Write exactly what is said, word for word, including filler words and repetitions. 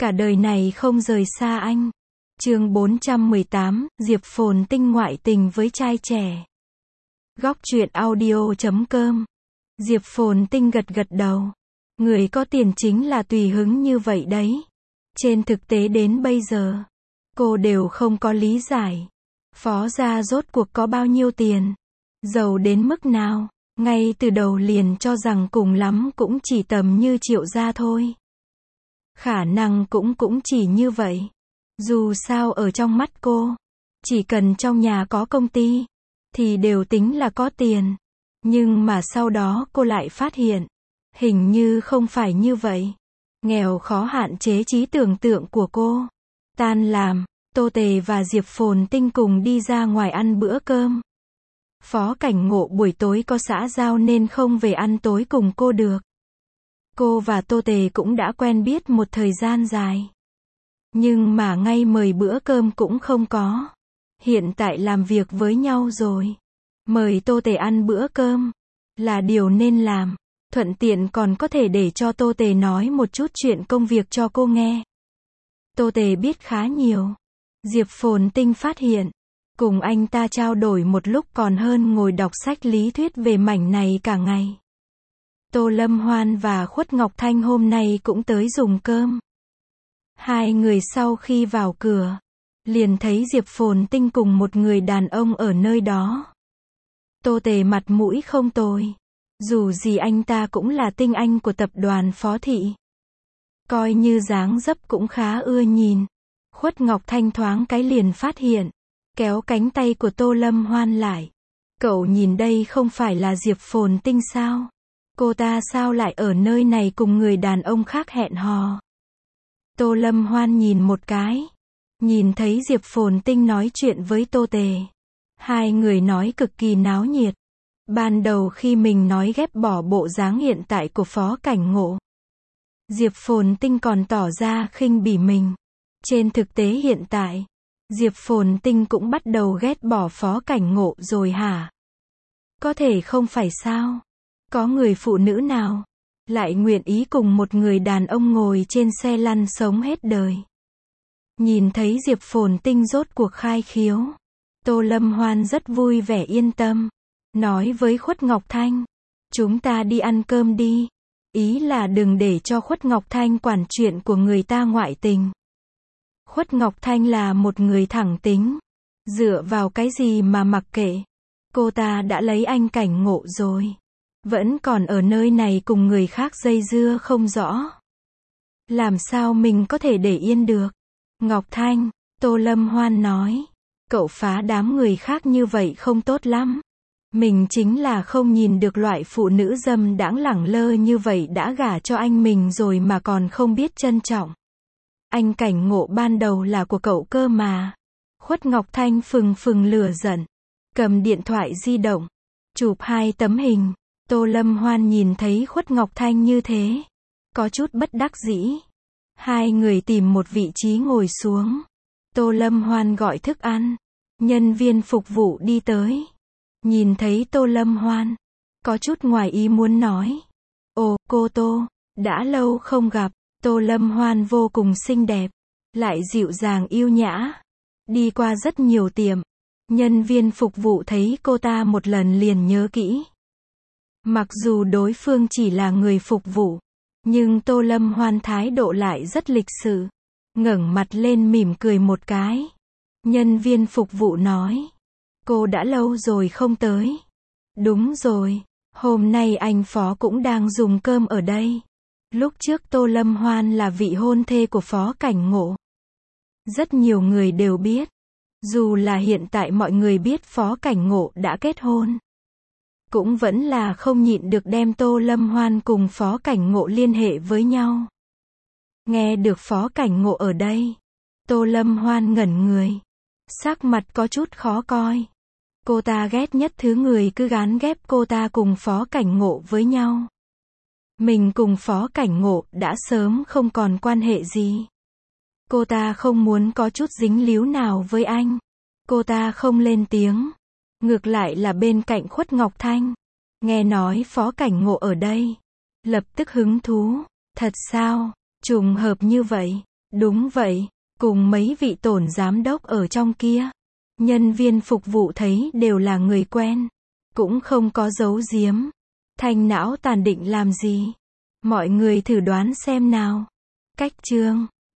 Cả đời này không rời xa anh. Chương bốn trăm mười tám, Diệp Phồn Tinh ngoại tình với trai trẻ. Góc truyện audio chấm com. Diệp Phồn Tinh gật gật đầu. Người có tiền chính là tùy hứng như vậy đấy. Trên thực tế đến bây giờ, cô đều không có lý giải. Phó gia rốt cuộc có bao nhiêu tiền? Giàu đến mức nào? Ngay từ đầu liền cho rằng cùng lắm cũng chỉ tầm như Triệu gia thôi. Khả năng cũng cũng chỉ như vậy. Dù sao ở trong mắt cô, chỉ cần trong nhà có công ty, thì đều tính là có tiền. Nhưng mà sau đó cô lại phát hiện, hình như không phải như vậy. Nghèo khó hạn chế trí tưởng tượng của cô. Tan làm, Tô Tề và Diệp Phồn Tinh cùng đi ra ngoài ăn bữa cơm. Phó Cảnh Ngộ buổi tối có xã giao nên không về ăn tối cùng cô được. Cô và Tô Tề cũng đã quen biết một thời gian dài. Nhưng mà ngay mời bữa cơm cũng không có. Hiện tại làm việc với nhau rồi. Mời Tô Tề ăn bữa cơm là điều nên làm. Thuận tiện còn có thể để cho Tô Tề nói một chút chuyện công việc cho cô nghe. Tô Tề biết khá nhiều. Diệp Phồn Tinh phát hiện, cùng anh ta trao đổi một lúc còn hơn ngồi đọc sách lý thuyết về mảnh này cả ngày. Tô Lâm Hoan và Khuất Ngọc Thanh hôm nay cũng tới dùng cơm. Hai người sau khi vào cửa, liền thấy Diệp Phồn Tinh cùng một người đàn ông ở nơi đó. Tô Tề mặt mũi không tồi. Dù gì anh ta cũng là tinh anh của tập đoàn Phó Thị. Coi như dáng dấp cũng khá ưa nhìn. Khuất Ngọc Thanh thoáng cái liền phát hiện, kéo cánh tay của Tô Lâm Hoan lại. Cậu nhìn đây không phải là Diệp Phồn Tinh sao? Cô ta sao lại ở nơi này cùng người đàn ông khác hẹn hò? Tô Lâm Hoan nhìn một cái. Nhìn thấy Diệp Phồn Tinh nói chuyện với Tô Tề. Hai người nói cực kỳ náo nhiệt. Ban đầu khi mình nói ghép bỏ bộ dáng hiện tại của Phó Cảnh Ngộ, Diệp Phồn Tinh còn tỏ ra khinh bỉ mình. Trên thực tế hiện tại, Diệp Phồn Tinh cũng bắt đầu ghét bỏ Phó Cảnh Ngộ rồi hả? Có thể không phải sao? Có người phụ nữ nào lại nguyện ý cùng một người đàn ông ngồi trên xe lăn sống hết đời? Nhìn thấy Diệp Phồn Tinh rốt cuộc khai khiếu, Tô Lâm Hoan rất vui vẻ yên tâm. Nói với Khuất Ngọc Thanh, chúng ta đi ăn cơm đi. Ý là đừng để cho Khuất Ngọc Thanh quản chuyện của người ta ngoại tình. Khuất Ngọc Thanh là một người thẳng tính. Dựa vào cái gì mà mặc kệ. Cô ta đã lấy anh Cảnh Ngộ rồi. Vẫn còn ở nơi này cùng người khác dây dưa không rõ. Làm sao mình có thể để yên được? Ngọc Thanh, Tô Lâm Hoan nói, cậu phá đám người khác như vậy không tốt lắm. Mình chính là không nhìn được loại phụ nữ dâm đãng lẳng lơ như vậy đã gả cho anh mình rồi mà còn không biết trân trọng. Anh Cảnh Ngộ ban đầu là của cậu cơ mà. Khuất Ngọc Thanh phừng phừng lửa giận. Cầm điện thoại di động. Chụp hai tấm hình. Tô Lâm Hoan nhìn thấy Khuất Ngọc Thanh như thế. Có chút bất đắc dĩ. Hai người tìm một vị trí ngồi xuống. Tô Lâm Hoan gọi thức ăn. Nhân viên phục vụ đi tới. Nhìn thấy Tô Lâm Hoan, có chút ngoài ý muốn nói. Ồ, cô Tô, đã lâu không gặp. Tô Lâm Hoan vô cùng xinh đẹp, lại dịu dàng yêu nhã. Đi qua rất nhiều tiệm. Nhân viên phục vụ thấy cô ta một lần liền nhớ kỹ. Mặc dù đối phương chỉ là người phục vụ, nhưng Tô Lâm Hoan thái độ lại rất lịch sự. Ngẩng mặt lên mỉm cười một cái. Nhân viên phục vụ nói. Cô đã lâu rồi không tới. Đúng rồi, hôm nay anh Phó cũng đang dùng cơm ở đây. Lúc trước Tô Lâm Hoan là vị hôn thê của Phó Cảnh Ngộ. Rất nhiều người đều biết. Dù là hiện tại mọi người biết Phó Cảnh Ngộ đã kết hôn, cũng vẫn là không nhịn được đem Tô Lâm Hoan cùng Phó Cảnh Ngộ liên hệ với nhau. Nghe được Phó Cảnh Ngộ ở đây, Tô Lâm Hoan ngẩn người. Sắc mặt có chút khó coi. Cô ta ghét nhất thứ người cứ gán ghép cô ta cùng Phó Cảnh Ngộ với nhau. Mình cùng Phó Cảnh Ngộ đã sớm không còn quan hệ gì. Cô ta không muốn có chút dính líu nào với anh. Cô ta không lên tiếng. Ngược lại là bên cạnh Khuất Ngọc Thanh. Nghe nói Phó Cảnh Ngộ ở đây. Lập tức hứng thú. Thật sao? Trùng hợp như vậy. Đúng vậy, cùng mấy vị tổn giám đốc ở trong kia. Nhân viên phục vụ thấy đều là người quen. Cũng không có giấu giếm. Thanh não tàn định làm gì? Mọi người thử đoán xem nào. Cách chương